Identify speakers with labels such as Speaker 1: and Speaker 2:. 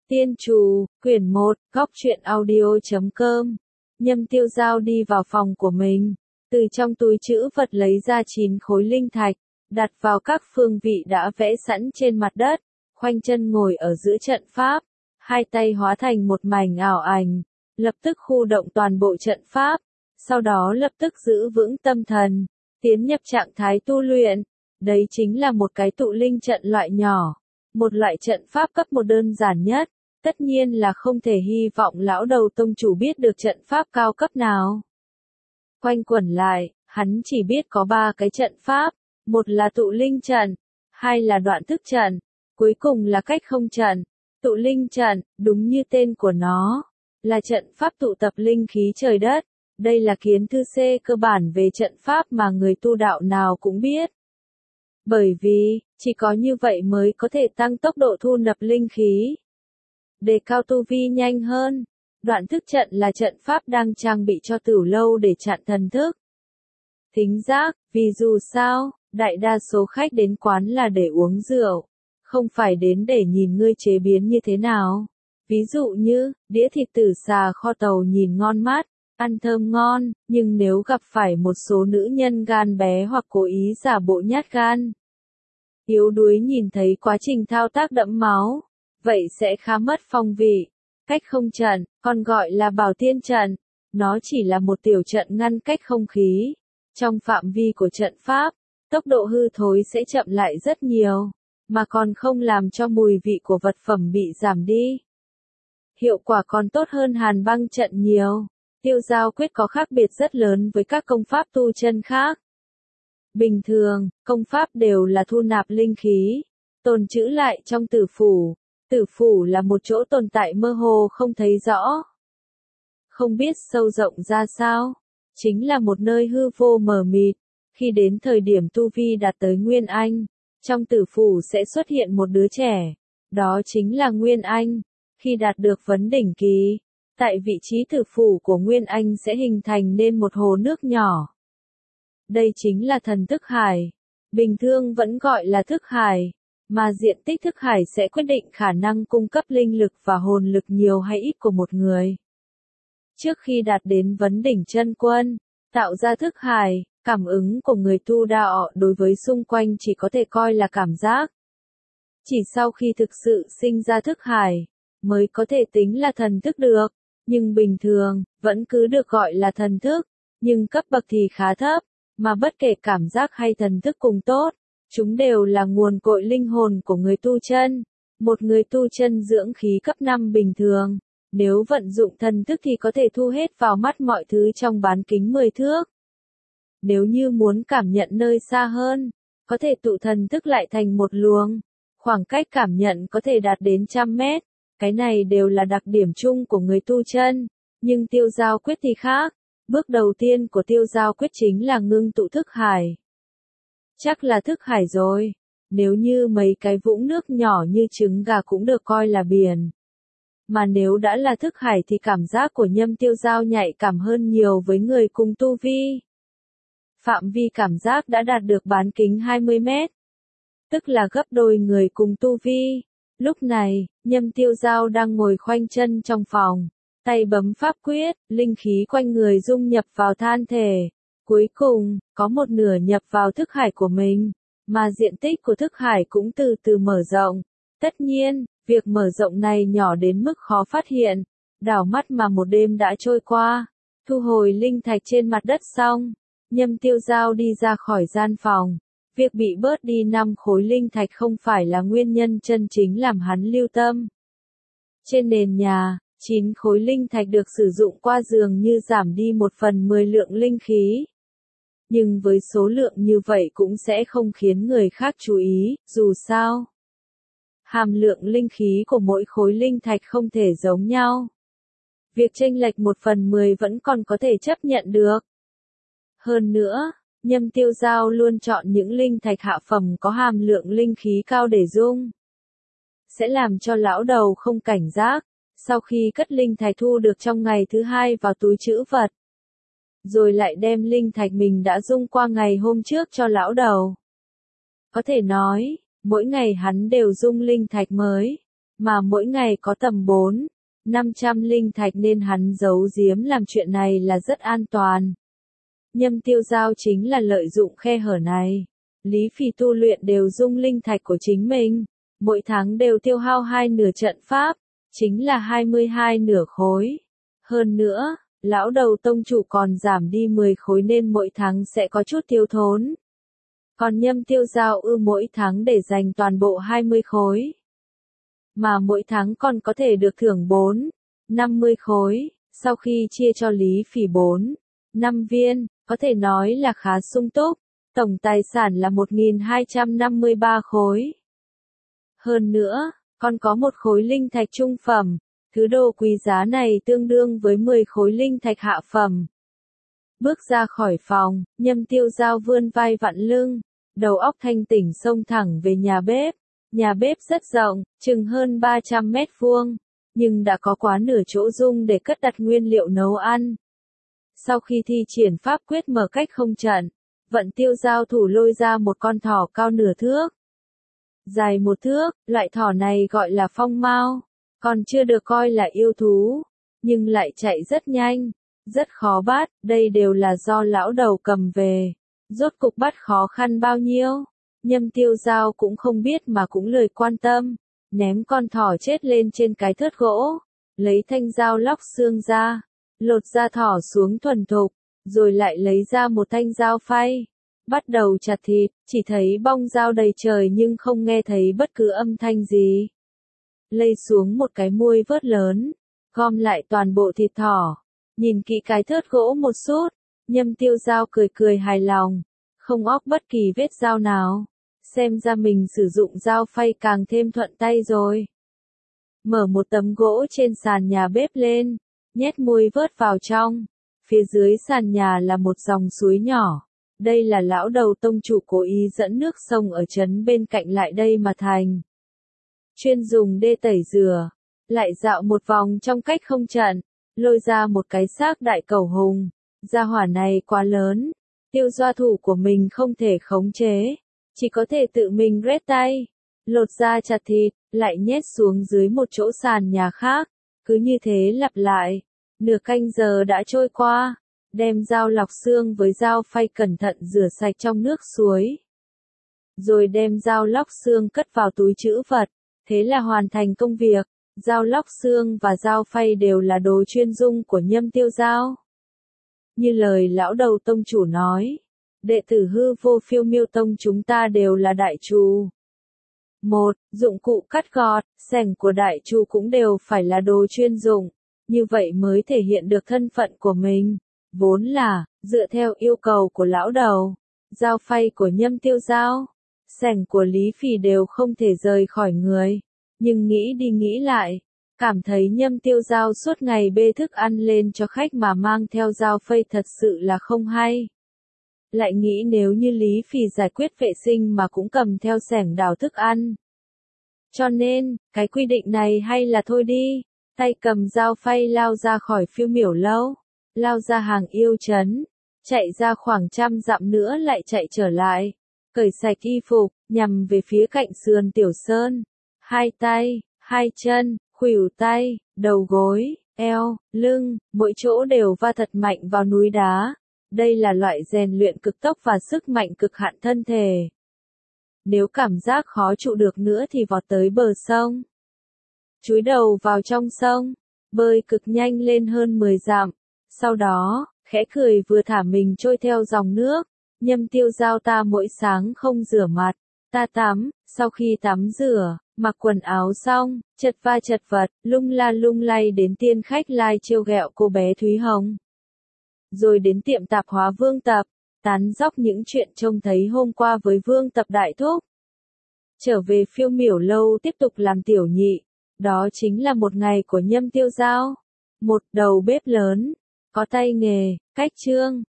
Speaker 1: Tiên Trù, quyển 1, góc truyện audio.com. Nhâm Tiêu Giao đi vào phòng của mình, từ trong túi trữ vật lấy ra 9 khối linh thạch, đặt vào các phương vị đã vẽ sẵn trên mặt đất, khoanh chân ngồi ở giữa trận pháp, hai tay hóa thành một mảnh ảo ảnh, lập tức khu động toàn bộ trận pháp, sau đó lập tức giữ vững tâm thần, tiến nhập trạng thái tu luyện. Đấy chính là một cái tụ linh trận loại nhỏ, một loại trận pháp cấp 1 đơn giản nhất. Tất nhiên là không thể hy vọng lão đầu tông chủ biết được trận pháp cao cấp nào. Quanh quẩn lại, hắn chỉ biết có 3 cái trận pháp, một là tụ linh trận, hai là đoạn thức trận, cuối cùng là cách không trận. Tụ linh trận, đúng như tên của nó, là trận pháp tụ tập linh khí trời đất. Đây là kiến thư C cơ bản về trận pháp mà người tu đạo nào cũng biết. Bởi vì, chỉ có như vậy mới có thể tăng tốc độ thu nạp linh khí, đề cao tu vi nhanh hơn. Đoạn thức trận là trận pháp đang trang bị cho Tửu Lâu để chặn thần thức, thính giác, vì dù sao, đại đa số khách đến quán là để uống rượu, không phải đến để nhìn ngươi chế biến như thế nào. Ví dụ như, đĩa thịt tử xà kho tàu nhìn ngon mắt, ăn thơm ngon, nhưng nếu gặp phải một số nữ nhân gan bé hoặc cố ý giả bộ nhát gan, yếu đuối nhìn thấy quá trình thao tác đẫm máu, vậy sẽ khá mất phong vị. Cách không trận, còn gọi là bảo tiên trận, nó chỉ là một tiểu trận ngăn cách không khí. Trong phạm vi của trận pháp, tốc độ hư thối sẽ chậm lại rất nhiều, mà còn không làm cho mùi vị của vật phẩm bị giảm đi. Hiệu quả còn tốt hơn hàn băng trận nhiều. Tiêu giao quyết có khác biệt rất lớn với các công pháp tu chân khác. Bình thường, công pháp đều là thu nạp linh khí, tồn trữ lại trong tử phủ. Tử phủ là một chỗ tồn tại mơ hồ không thấy rõ, không biết sâu rộng ra sao, chính là một nơi hư vô mờ mịt. Khi đến thời điểm tu vi đạt tới Nguyên Anh, trong tử phủ sẽ xuất hiện một đứa trẻ, đó chính là Nguyên Anh. Khi đạt được vấn đỉnh kỳ, tại vị trí tử phủ của Nguyên Anh sẽ hình thành nên một hồ nước nhỏ. Đây chính là thần thức hải, bình thường vẫn gọi là thức hải. Mà diện tích thức hải sẽ quyết định khả năng cung cấp linh lực và hồn lực nhiều hay ít của một người. Trước khi đạt đến vấn đỉnh chân quân, tạo ra thức hải, cảm ứng của người tu đạo đối với xung quanh chỉ có thể coi là cảm giác. Chỉ sau khi thực sự sinh ra thức hải, mới có thể tính là thần thức được, nhưng bình thường, vẫn cứ được gọi là thần thức, nhưng cấp bậc thì khá thấp, mà bất kể cảm giác hay thần thức cùng tốt. Chúng đều là nguồn cội linh hồn của người tu chân. Một người tu chân dưỡng khí cấp 5 bình thường, nếu vận dụng thần thức thì có thể thu hết vào mắt mọi thứ trong bán kính 10 thước. Nếu như muốn cảm nhận nơi xa hơn, có thể tụ thần thức lại thành một luồng. Khoảng cách cảm nhận có thể đạt đến 100 mét. Cái này đều là đặc điểm chung của người tu chân. Nhưng tiêu giao quyết thì khác. Bước đầu tiên của tiêu giao quyết chính là ngưng tụ thức hải. Chắc là thức hải rồi. Nếu như mấy cái vũng nước nhỏ như trứng gà cũng được coi là biển. Mà nếu đã là thức hải thì cảm giác của Nhâm Tiêu Giao nhạy cảm hơn nhiều với người cùng tu vi. Phạm vi cảm giác đã đạt được bán kính 20 mét. Tức là gấp đôi người cùng tu vi. Lúc này, Nhâm Tiêu Giao đang ngồi khoanh chân trong phòng. Tay bấm pháp quyết, linh khí quanh người dung nhập vào than thể. Cuối cùng, có một nửa nhập vào thức hải của mình, mà diện tích của thức hải cũng từ từ mở rộng. Tất nhiên, việc mở rộng này nhỏ đến mức khó phát hiện. Đảo mắt mà một đêm đã trôi qua. Thu hồi linh thạch trên mặt đất xong, Nhâm Tiêu Giao đi ra khỏi gian phòng. Việc bị bớt đi 5 khối linh thạch không phải là nguyên nhân chân chính làm hắn lưu tâm. Trên nền nhà, 9 khối linh thạch được sử dụng qua dường như giảm đi 1/10 lượng linh khí. Nhưng với số lượng như vậy cũng sẽ không khiến người khác chú ý, dù sao. Hàm lượng linh khí của mỗi khối linh thạch không thể giống nhau. Việc chênh lệch 1/10 vẫn còn có thể chấp nhận được. Hơn nữa, Nhâm Tiêu Giao luôn chọn những linh thạch hạ phẩm có hàm lượng linh khí cao để dung. Sẽ làm cho lão đầu không cảnh giác, sau khi cất linh thạch thu được trong ngày thứ 2 vào túi trữ vật. Rồi lại đem linh thạch mình đã dung qua ngày hôm trước cho lão đầu. Có thể nói, mỗi ngày hắn đều dung linh thạch mới. mà mỗi ngày có tầm 400-500 linh thạch nên hắn giấu giếm làm chuyện này là rất an toàn. Nhâm Tiêu Giao chính là lợi dụng khe hở này. Lý Phỉ tu luyện đều dung linh thạch của chính mình, mỗi tháng đều tiêu hao 2 nửa trận pháp, chính là 22 nửa khối. Hơn nữa, lão đầu tông chủ còn giảm đi 10 khối nên mỗi tháng sẽ có chút thiếu thốn. Còn Nhâm Tiêu Giao mỗi tháng để dành toàn bộ 20 khối. Mà mỗi tháng còn có thể được thưởng 50 khối, sau khi chia cho Lý Phỉ 5 viên, có thể nói là khá sung túc, tổng tài sản là 1253 khối. Hơn nữa, còn có một khối linh thạch trung phẩm, thứ đồ quý giá này tương đương với 10 khối linh thạch hạ phẩm. Bước ra khỏi phòng, Nhâm Tiêu Giao vươn vai vặn lưng, đầu óc thanh tỉnh xông thẳng về nhà bếp. Nhà bếp rất rộng, chừng hơn 300 mét vuông, nhưng đã có quá nửa chỗ dung để cất đặt nguyên liệu nấu ăn. Sau khi thi triển pháp quyết mở cách không trận, Vận Tiêu giao thủ lôi ra một con thỏ cao nửa thước, dài 1 thước, loại thỏ này gọi là phong mao, còn chưa được coi là yêu thú, nhưng lại chạy rất nhanh, rất khó bắt, đây đều là do lão đầu cầm về. Rốt cục bắt khó khăn bao nhiêu? Nhâm Tiêu Giao cũng không biết mà cũng lười quan tâm, ném con thỏ chết lên trên cái thớt gỗ, lấy thanh dao lóc xương ra, lột da thỏ xuống thuần thục, rồi lại lấy ra một thanh dao phay, bắt đầu chặt thịt, chỉ thấy bong dao đầy trời nhưng không nghe thấy bất cứ âm thanh gì. Lây xuống một cái muôi vớt lớn, gom lại toàn bộ thịt thỏ, nhìn kỹ cái thớt gỗ một chút, Nhâm Tiêu Giao cười cười hài lòng, không óc bất kỳ vết dao nào, xem ra mình sử dụng dao phay càng thêm thuận tay rồi. Mở một tấm gỗ trên sàn nhà bếp lên, nhét muôi vớt vào trong, phía dưới sàn nhà là một dòng suối nhỏ, đây là lão đầu tông chủ cố ý dẫn nước sông ở trấn bên cạnh lại đây mà thành. Chuyên dùng đê tẩy rửa, lại dạo một vòng trong cách không trận, lôi ra một cái xác đại cẩu hùng, gia hỏa này quá lớn, Tiêu Doa thủ của mình không thể khống chế, chỉ có thể tự mình rết tay, lột da chặt thịt, lại nhét xuống dưới một chỗ sàn nhà khác, cứ như thế lặp lại, nửa canh giờ đã trôi qua, đem dao lọc xương với dao phay cẩn thận rửa sạch trong nước suối. Rồi đem dao lóc xương cất vào túi trữ vật, thế là hoàn thành công việc, dao lóc xương và dao phay đều là đồ chuyên dụng của Nhâm Tiêu Giao. Như lời lão đầu tông chủ nói, đệ tử Hư Vô Phiêu Miêu tông chúng ta đều là đại trù. Dụng cụ cắt gọt, xẻng của đại trù cũng đều phải là đồ chuyên dụng, như vậy mới thể hiện được thân phận của mình. Vốn là, dựa theo yêu cầu của lão đầu, dao phay của Nhâm Tiêu Giao, xẻng của Lý Phỉ đều không thể rời khỏi người. Nhưng nghĩ đi nghĩ lại, cảm thấy Nhâm Tiêu Giao suốt ngày bê thức ăn lên cho khách mà mang theo dao phay thật sự là không hay. Lại nghĩ nếu như Lý Phỉ giải quyết vệ sinh mà cũng cầm theo xẻng đào thức ăn. Cho nên, cái quy định này hay là thôi đi, tay cầm dao phay lao ra khỏi Phiêu Miểu lâu, lao ra hàng yêu trấn, chạy ra khoảng 100 dặm nữa lại chạy trở lại, cởi sạch y phục, nhằm về phía cạnh sườn Tiểu Sơn. Hai tay, hai chân, khuỷu tay, đầu gối, eo, lưng, mỗi chỗ đều va thật mạnh vào núi đá. Đây là loại rèn luyện cực tốc và sức mạnh cực hạn thân thể. Nếu cảm giác khó trụ được nữa thì vọt tới bờ sông. Chúi đầu vào trong sông, bơi cực nhanh lên hơn 10 dặm. Sau đó, khẽ cười vừa thả mình trôi theo dòng nước. Nhâm Tiêu Giao ta mỗi sáng không rửa mặt, ta tắm, sau khi tắm rửa, mặc quần áo xong, chật va chật vật, lung la lung lay đến tiên khách lai trêu ghẹo cô bé Thúy Hồng. Rồi đến tiệm tạp hóa Vương Tập, tán dóc những chuyện trông thấy hôm qua với Vương Tập đại thúc. Trở về Phiêu Miểu lâu tiếp tục làm tiểu nhị, đó chính là một ngày của Nhâm Tiêu Giao. Một đầu bếp lớn, có tay nghề, cách trương,